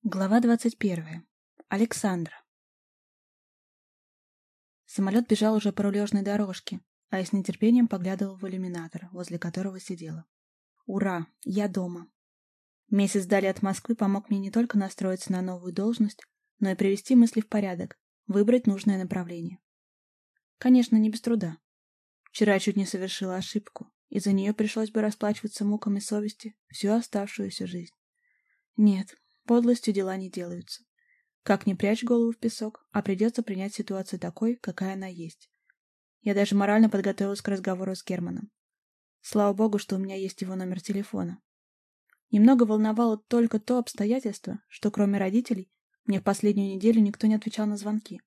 Глава 21. Александра. Самолет бежал уже по рулежной дорожке, а я с нетерпением поглядывал в иллюминатор, возле которого сидела. Ура! Я дома. Месяц вдали от Москвы помог мне не только настроиться на новую должность, но и привести мысли в порядок, выбрать нужное направление. Конечно, не без труда. Вчера я чуть не совершила ошибку, и за нее пришлось бы расплачиваться муками совести всю оставшуюся жизнь. Нет, подлостью дела не делаются. Как ни прячь голову в песок, а придется принять ситуацию такой, какая она есть. Я даже морально подготовилась к разговору с Германом. Слава богу, что у меня есть его номер телефона. Немного волновало только то обстоятельство, что кроме родителей, мне в последнюю неделю никто не отвечал на звонки.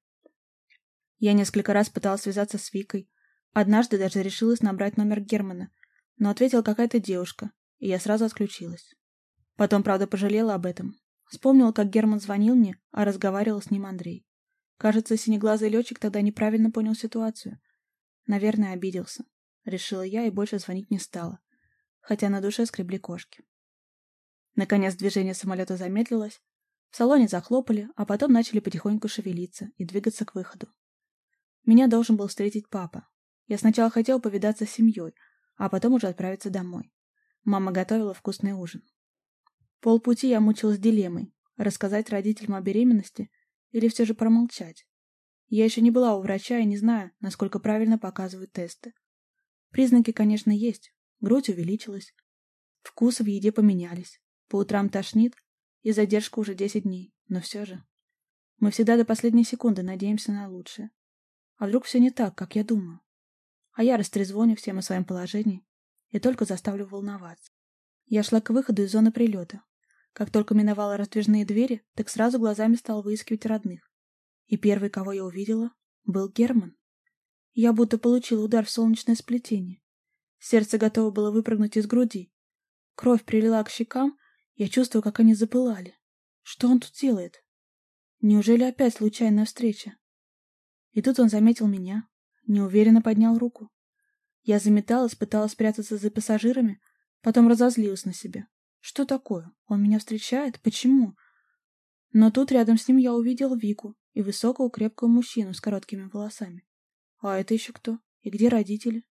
Я несколько раз пыталась связаться с Викой, однажды даже решилась набрать номер Германа, но ответила какая-то девушка, и я сразу отключилась. Потом, правда, пожалела об этом. Вспомнила, как Герман звонил мне, а разговаривал с ним Андрей. Кажется, синеглазый летчик тогда неправильно понял ситуацию. Наверное, обиделся. Решила я и больше звонить не стала. Хотя на душе скребли кошки. Наконец движение самолета замедлилось. В салоне захлопали, а потом начали потихоньку шевелиться и двигаться к выходу. Меня должен был встретить папа. Я сначала хотела повидаться с семьей, а потом уже отправиться домой. Мама готовила вкусный ужин. Полпути я мучилась дилеммой — рассказать родителям о беременности или все же промолчать. Я еще не была у врача и не знаю, насколько правильно показывают тесты. Признаки, конечно, есть. Грудь увеличилась. Вкусы в еде поменялись. По утрам тошнит, и задержка уже 10 дней. Но все же. Мы всегда до последней секунды надеемся на лучшее. А вдруг все не так, как я думаю? А я растрезвоню всем о своем положении и только заставлю волноваться. Я шла к выходу из зоны прилета. Как только миновала раздвижные двери, так сразу глазами стала выискивать родных. И первый, кого я увидела, был Герман. Я будто получила удар в солнечное сплетение. Сердце готово было выпрыгнуть из груди. Кровь прилила к щекам, я чувствую, как они запылали. Что он тут делает? Неужели опять случайная встреча? И тут он заметил меня, неуверенно поднял руку. Я заметалась, пыталась спрятаться за пассажирами, потом разозлилась на себя. Что такое? Он меня встречает? Почему? Но тут рядом с ним я увидел Вику и высокого крепкого мужчину с короткими волосами. А это еще кто? И где родители?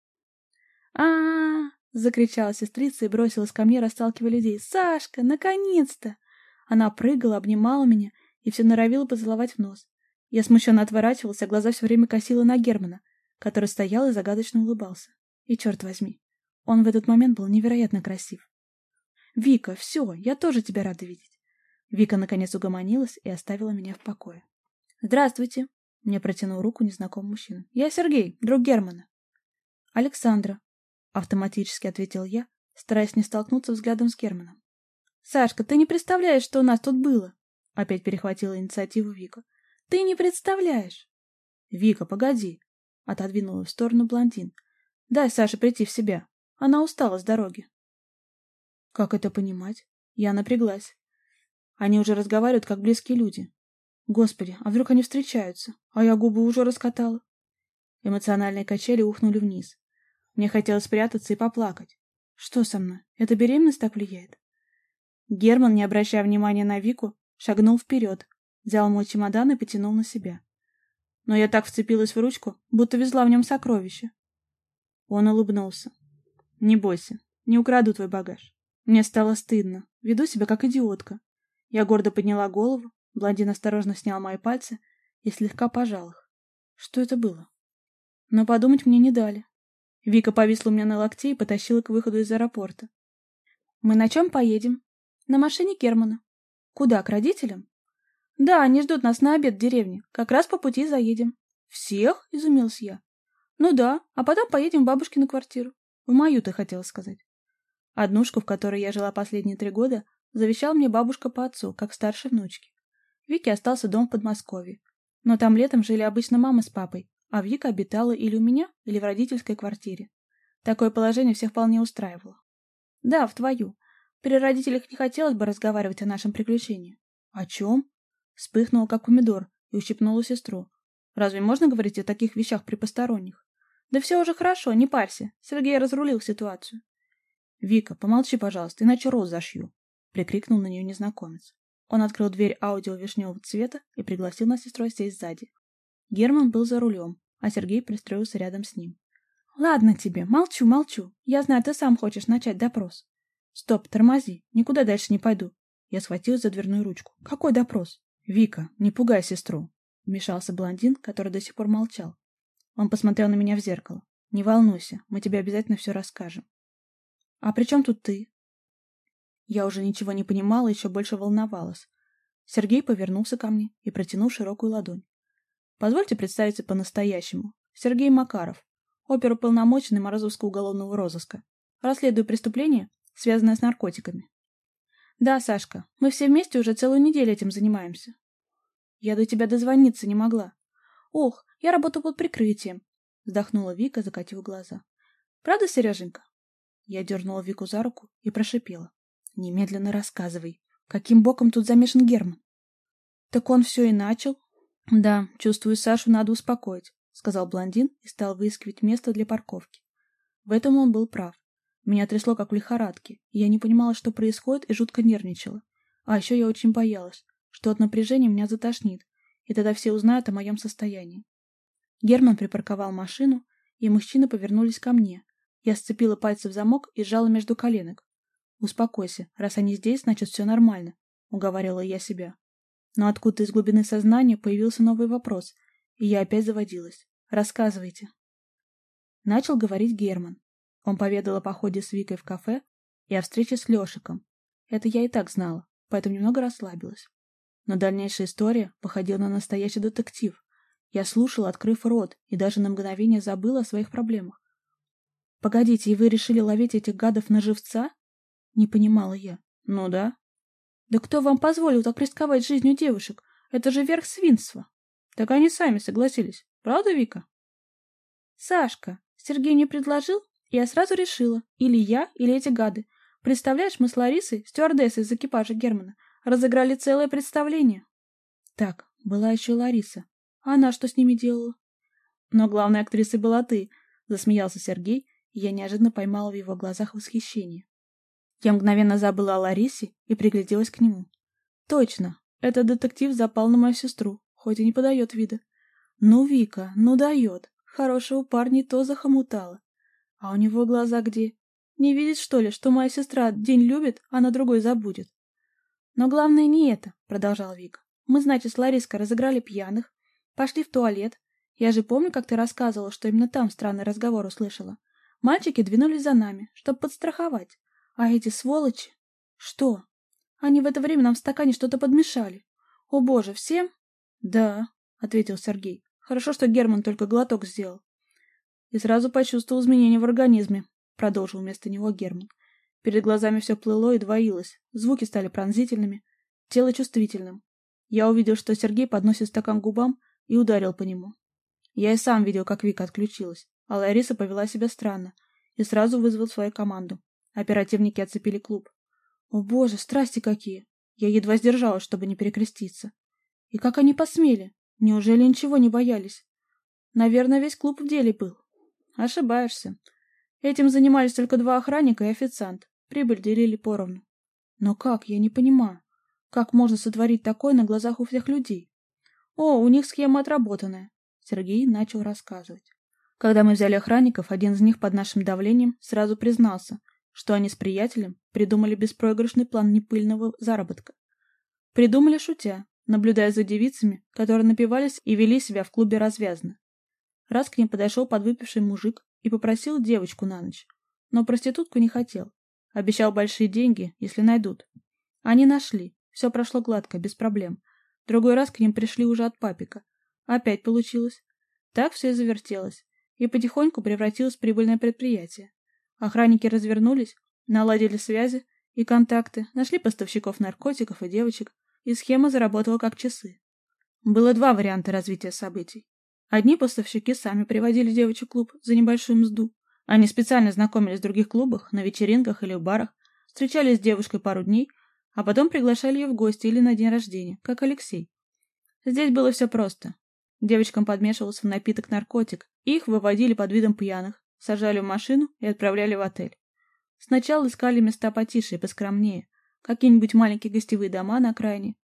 Закричала сестрица и бросилась ко мне, расталкивая людей. «Сашка, наконец-то!» Она прыгала, обнимала меня и все норовила поцеловать в нос. Я смущенно отворачивалась, а глаза все время косила на Германа, который стоял и загадочно улыбался. И черт возьми, он в этот момент был невероятно красив. «Вика, все, я тоже тебя рада видеть». Вика наконец угомонилась и оставила меня в покое. «Здравствуйте», — мне протянул руку незнакомый мужчина. «Я Сергей, друг Германа». «Александра», — автоматически ответил я, стараясь не столкнуться взглядом с Германом. «Сашка, ты не представляешь, что у нас тут было», — опять перехватила инициативу Вика. «Ты не представляешь». «Вика, погоди», — отодвинула в сторону блондин. «Дай Саше прийти в себя. Она устала с дороги». Как это понимать? Я напряглась. Они уже разговаривают, как близкие люди. Господи, а вдруг они встречаются? А я губы уже раскатала. Эмоциональные качели ухнули вниз. Мне хотелось спрятаться и поплакать. Что со мной? Эта беременность так влияет? Герман, не обращая внимания на Вику, шагнул вперед, взял мой чемодан и потянул на себя. Но я так вцепилась в ручку, будто везла в нем сокровища. Он улыбнулся. «Не бойся, не украду твой багаж». Мне стало стыдно. Веду себя как идиотка. Я гордо подняла голову, блондин осторожно снял мои пальцы и слегка пожал их. Что это было? Но подумать мне не дали. Вика повисла у меня на локте и потащила к выходу из аэропорта. «Мы на чем поедем?» «На машине Германа». «Куда, к родителям?» «Да, они ждут нас на обед в деревне. Как раз по пути заедем». «Всех?» — изумился я. «Ну да, а потом поедем в бабушкину квартиру. В мою, ты хотела сказать». Однушку, в которой я жила последние 3 года, завещала мне бабушка по отцу, как старшей внучке. Вике остался дом в Подмосковье. Но там летом жили обычно мама с папой, а Вика обитала или у меня, или в родительской квартире. Такое положение всех вполне устраивало. Да, в твою. При родителях не хотелось бы разговаривать о нашем приключении. О чем? Вспыхнула, как помидор, и ущипнула сестру. Разве можно говорить о таких вещах при посторонних? Да все уже хорошо, не парься. Сергей разрулил ситуацию. «Вика, помолчи, пожалуйста, иначе рот зашью», — прикрикнул на нее незнакомец. Он открыл дверь аудио вишневого цвета и пригласил нас с сестрой сесть сзади. Герман был за рулем, а Сергей пристроился рядом с ним. «Ладно тебе, молчу. Я знаю, ты сам хочешь начать допрос». «Стоп, тормози, никуда дальше не пойду». Я схватилась за дверную ручку. «Какой допрос?» «Вика, не пугай сестру», — вмешался блондин, который до сих пор молчал. Он посмотрел на меня в зеркало. «Не волнуйся, мы тебе обязательно все расскажем». «А при чем тут ты?» Я уже ничего не понимала и еще больше волновалась. Сергей повернулся ко мне и протянул широкую ладонь. «Позвольте представиться по-настоящему. Сергей Макаров, оперуполномоченный Морозовского уголовного розыска. Расследую преступление, связанное с наркотиками». «Да, Сашка, мы все вместе уже целую неделю этим занимаемся». «Я до тебя дозвониться не могла». «Ох, я работаю под прикрытием», — вздохнула Вика, закатив глаза. «Правда, Сереженька?» Я дернула Вику за руку и прошипела. «Немедленно рассказывай, каким боком тут замешан Герман?» «Так он все и начал». «Да, чувствую, Сашу надо успокоить», — сказал блондин и стал выискивать место для парковки. В этом он был прав. Меня трясло, как в лихорадке, и я не понимала, что происходит, и жутко нервничала. А еще я очень боялась, что от напряжения меня затошнит, и тогда все узнают о моем состоянии. Герман припарковал машину, и мужчины повернулись ко мне. Я сцепила пальцы в замок и сжала между коленок. «Успокойся, раз они здесь, значит, все нормально», — уговаривала я себя. Но откуда-то из глубины сознания появился новый вопрос, и я опять заводилась. «Рассказывайте». Начал говорить Герман. Он поведал о походе с Викой в кафе и о встрече с Лешиком. Это я и так знала, поэтому немного расслабилась. Но дальнейшая история походила на настоящий детектив. Я слушала, открыв рот, и даже на мгновение забыла о своих проблемах. «Погодите, и вы решили ловить этих гадов на живца?» Не понимала я. «Ну да». «Да кто вам позволил так рисковать жизнью девушек? Это же верх свинства». «Так они сами согласились. Правда, Вика?» «Сашка, Сергей мне предложил, и я сразу решила. Или я, или эти гады. Представляешь, мы с Ларисой, стюардессой из экипажа Германа, разыграли целое представление». «Так, была еще Лариса. А она что с ними делала?» «Но главной актрисой была ты», — засмеялся Сергей, и я неожиданно поймала в его глазах восхищение. Я мгновенно забыла о Ларисе и пригляделась к нему. Точно, этот детектив запал на мою сестру, хоть и не подает вида. Ну, Вика, ну дает. Хорошего парня и то захомутала. А у него глаза где? Не видит, что ли, что моя сестра день любит, а на другой забудет? Но главное не это, продолжал Вика. Мы, значит, с Лариской разыграли пьяных, пошли в туалет. Я же помню, как ты рассказывала, что именно там странный разговор услышала. Мальчики двинулись за нами, чтобы подстраховать. А эти сволочи... Что? Они в это время нам в стакане что-то подмешали. О боже, всем? Да, ответил Сергей. Хорошо, что Герман только глоток сделал. И сразу почувствовал изменения в организме, продолжил вместо него Герман. Перед глазами все плыло и двоилось. Звуки стали пронзительными, тело чувствительным. Я увидел, что Сергей подносит стакан к губам и ударил по нему. Я и сам видел, как Вика отключилась, а Лариса повела себя странно и сразу вызвал свою команду. Оперативники оцепили клуб. О боже, страсти какие! Я едва сдержалась, чтобы не перекреститься. И как они посмели? Неужели ничего не боялись? Наверное, весь клуб в деле был. Ошибаешься. Этим занимались только 2 охранника и официант. Прибыль делили поровну. Но как? Я не понимаю. Как можно сотворить такое на глазах у всех людей? О, у них схема отработанная. Сергей начал рассказывать. Когда мы взяли охранников, один из них под нашим давлением сразу признался, что они с приятелем придумали беспроигрышный план непыльного заработка. Придумали шутя, наблюдая за девицами, которые напивались и вели себя в клубе развязно. Раз к ним подошел подвыпивший мужик и попросил девочку на ночь, но проститутку не хотел. Обещал большие деньги, если найдут. Они нашли, все прошло гладко, без проблем. Другой раз к ним пришли уже от папика. Опять получилось. Так все и завертелось, и потихоньку превратилось в прибыльное предприятие. Охранники развернулись, наладили связи и контакты, нашли поставщиков наркотиков и девочек, и схема заработала как часы. Было 2 варианта развития событий. Одни поставщики сами приводили девочек в клуб за небольшую мзду. Они специально знакомились в других клубах, на вечеринках или в барах, встречались с девушкой пару дней, а потом приглашали ее в гости или на день рождения, как Алексей. Здесь было все просто. Девочкам подмешивался в напиток наркотик, и их выводили под видом пьяных, сажали в машину и отправляли в отель. Сначала искали места потише и поскромнее, какие-нибудь маленькие гостевые дома на окраине,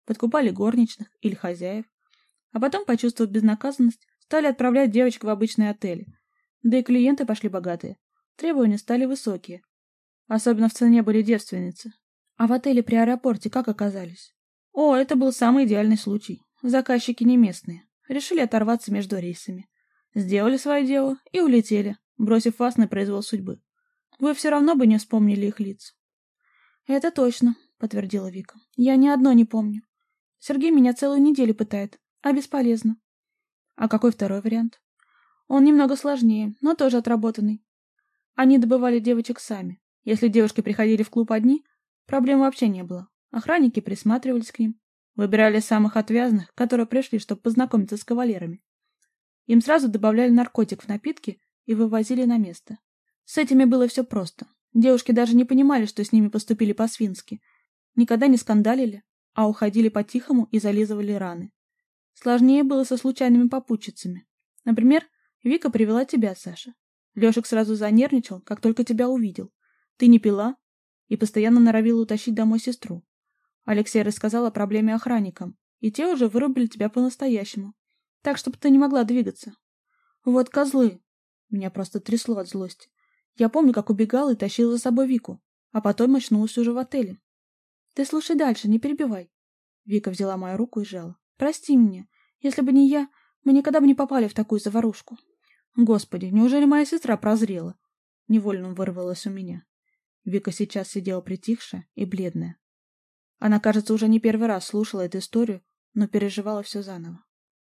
подкупали горничных или хозяев, а потом, почувствовав безнаказанность, стали отправлять девочек в обычные отели. Да и клиенты пошли богатые. Требования стали высокие. Особенно в цене были девственницы. А в отеле при аэропорте как оказались? О, это был самый идеальный случай. Заказчики не местные. Решили оторваться между рейсами. Сделали свое дело и улетели, бросив вас на произвол судьбы. Вы все равно бы не вспомнили их лиц. Это точно, подтвердила Вика. Я ни одно не помню. Сергей меня целую неделю пытает, а бесполезно. А какой второй вариант? Он немного сложнее, но тоже отработанный. Они добывали девочек сами. Если девушки приходили в клуб одни, проблем вообще не было. Охранники присматривались к ним. Выбирали самых отвязных, которые пришли, чтобы познакомиться с кавалерами. Им сразу добавляли наркотик в напитки и вывозили на место. С этими было все просто. Девушки даже не понимали, что с ними поступили по-свински. Никогда не скандалили, а уходили по-тихому и зализывали раны. Сложнее было со случайными попутчицами. Например, Вика привела тебя, Саша. Лешек сразу занервничал, как только тебя увидел. Ты не пила и постоянно норовила утащить домой сестру. Алексей рассказал о проблеме охранникам, и те уже вырубили тебя по-настоящему, так, чтобы ты не могла двигаться. Вот козлы! Меня просто трясло от злости. Я помню, как убегала и тащила за собой Вику, а потом очнулась уже в отеле. Ты слушай дальше, не перебивай. Вика взяла мою руку и сжала. Прости меня. Если бы не я, мы никогда бы не попали в такую заварушку. Господи, неужели моя сестра прозрела? Невольно вырвалась у меня. Вика сейчас сидела притихшая и бледная. Она, кажется, уже не первый раз слушала эту историю, но переживала все заново.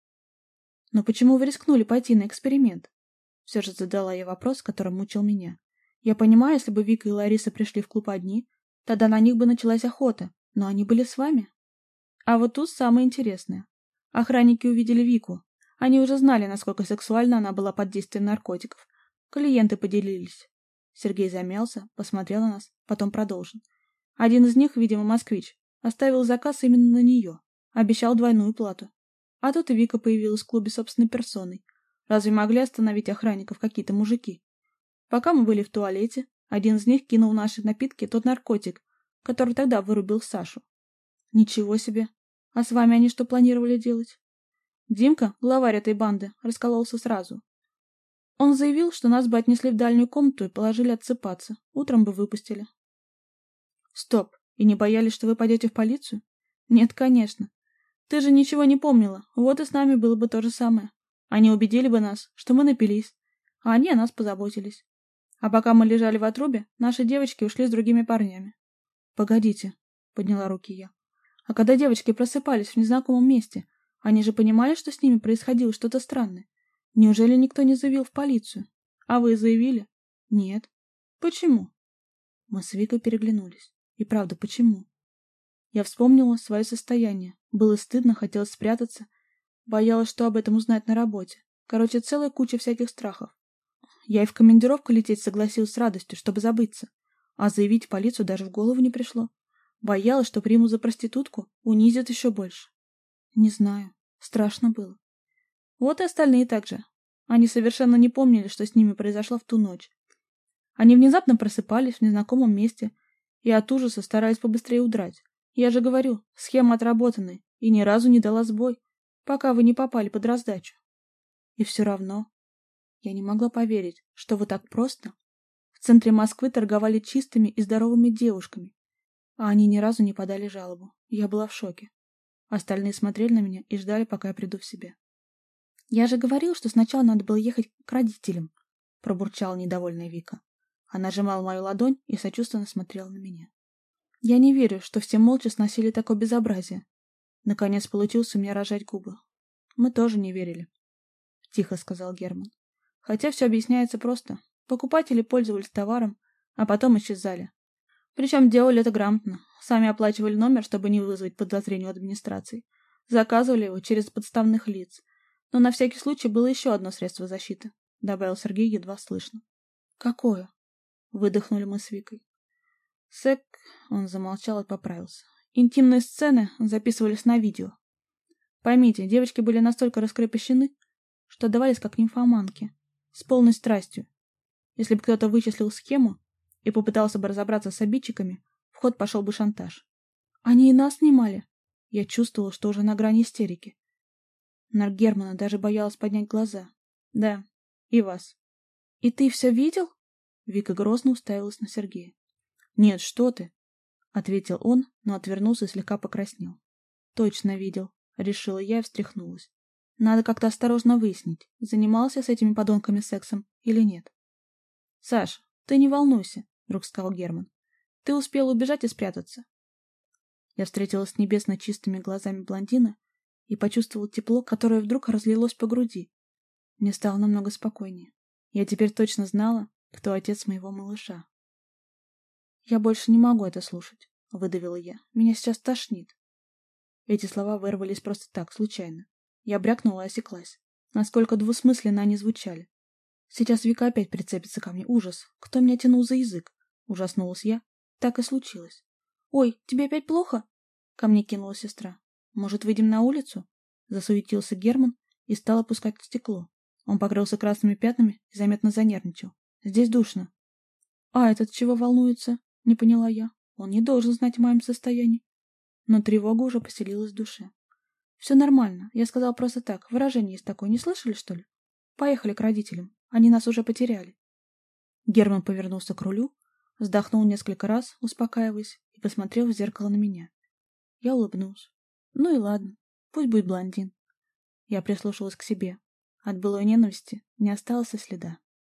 «Но почему вы рискнули пойти на эксперимент?» Все же задала я вопрос, который мучил меня. Я понимаю, если бы Вика и Лариса пришли в клуб одни, тогда на них бы началась охота, но они были с вами. А вот тут самое интересное. Охранники увидели Вику. Они уже знали, насколько сексуально она была под действием наркотиков. Клиенты поделились. Сергей замялся, посмотрел на нас, потом продолжил. Один из них, видимо, москвич, оставил заказ именно на нее. Обещал двойную плату. А тут и Вика появилась в клубе собственной персоной. Разве могли остановить охранников какие-то мужики? Пока мы были в туалете, один из них кинул в наши напитки тот наркотик, который тогда вырубил Сашу. Ничего себе! А с вами они что планировали делать? Димка, главарь этой банды, раскололся сразу. Он заявил, что нас бы отнесли в дальнюю комнату и положили отсыпаться. Утром бы выпустили. Стоп! И не боялись, что вы пойдете в полицию? Нет, конечно. Ты же ничего не помнила, вот и с нами было бы то же самое. Они убедили бы нас, что мы напились, а они о нас позаботились. А пока мы лежали в отрубе, наши девочки ушли с другими парнями. Погодите, подняла руки я. А когда девочки просыпались в незнакомом месте, они же понимали, что с ними происходило что-то странное. Неужели никто не заявил в полицию? А вы заявили? Нет. Почему? Мы с Викой переглянулись. И правда, почему? Я вспомнила свое состояние. Было стыдно, хотелось спрятаться. Боялась, что об этом узнать на работе. Короче, целая куча всяких страхов. Я и в командировку лететь согласилась с радостью, чтобы забыться. А заявить в полицию даже в голову не пришло. Боялась, что приму за проститутку, унизят еще больше. Не знаю. Страшно было. Вот и остальные так же. Они совершенно не помнили, что с ними произошло в ту ночь. Они внезапно просыпались в незнакомом месте и от ужаса старались побыстрее удрать. Я же говорю, схема отработанная и ни разу не дала сбой, пока вы не попали под раздачу. И все равно я не могла поверить, что вот так просто в центре Москвы торговали чистыми и здоровыми девушками, а они ни разу не подали жалобу. Я была в шоке. Остальные смотрели на меня и ждали, пока я приду в себя. «Я же говорил, что сначала надо было ехать к родителям», — пробурчала недовольная Вика. Она сжимала мою ладонь и сочувственно смотрела на меня. «Я не верю, что все молча сносили такое безобразие». Наконец получился у меня рожать губы. «Мы тоже не верили», — тихо сказал Герман. «Хотя все объясняется просто. Покупатели пользовались товаром, а потом исчезали. Причем делали это грамотно. Сами оплачивали номер, чтобы не вызвать подозрений у администрации. Заказывали его через подставных лиц. Но на всякий случай было еще одно средство защиты», — добавил Сергей едва слышно. «Какое?» — выдохнули мы с Викой. Он замолчал и поправился. Интимные сцены записывались на видео. Поймите, девочки были настолько раскрепощены, что отдавались как нимфоманки, с полной страстью. Если бы кто-то вычислил схему и попытался бы разобраться с обидчиками, в ход пошел бы шантаж. Они и нас снимали. Я чувствовала, что уже на грани истерики. На Германа даже боялась поднять глаза. Да, и вас. И ты все видел? Вика грозно уставилась на Сергея. Нет, что ты? Ответил он, но отвернулся и слегка покраснел. Точно видел, решила я и встряхнулась. Надо как-то осторожно выяснить, занимался с этими подонками сексом или нет. Саш, ты не волнуйся, вдруг сказал Герман. Ты успел убежать и спрятаться. Я встретилась с небесно чистыми глазами блондина и почувствовала тепло, которое вдруг разлилось по груди. Мне стало намного спокойнее. Я теперь точно знала, кто отец моего малыша. «Я больше не могу это слушать», — выдавила я. «Меня сейчас тошнит». Эти слова вырвались просто так, случайно. Я брякнула и осеклась. Насколько двусмысленно они звучали. Сейчас Вика опять прицепится ко мне. Ужас! Кто меня тянул за язык? Ужаснулась я. Так и случилось. «Ой, тебе опять плохо?» Ко мне кинула сестра. «Может, выйдем на улицу?» Засуетился Герман и стал опускать стекло. Он покрылся красными пятнами и заметно занервничал. «Здесь душно». «А этот чего волнуется?» — не поняла я. «Он не должен знать о моем состоянии». Но тревога уже поселилась в душе. «Все нормально. Я сказала просто так. Выражение есть такое. Не слышали, что ли? Поехали к родителям. Они нас уже потеряли». Герман повернулся к рулю, вздохнул несколько раз, успокаиваясь, и посмотрел в зеркало на меня. Я улыбнулась. «Ну и ладно. Пусть будет блондин». Я прислушалась к себе. От былой ненависти не осталось и следа.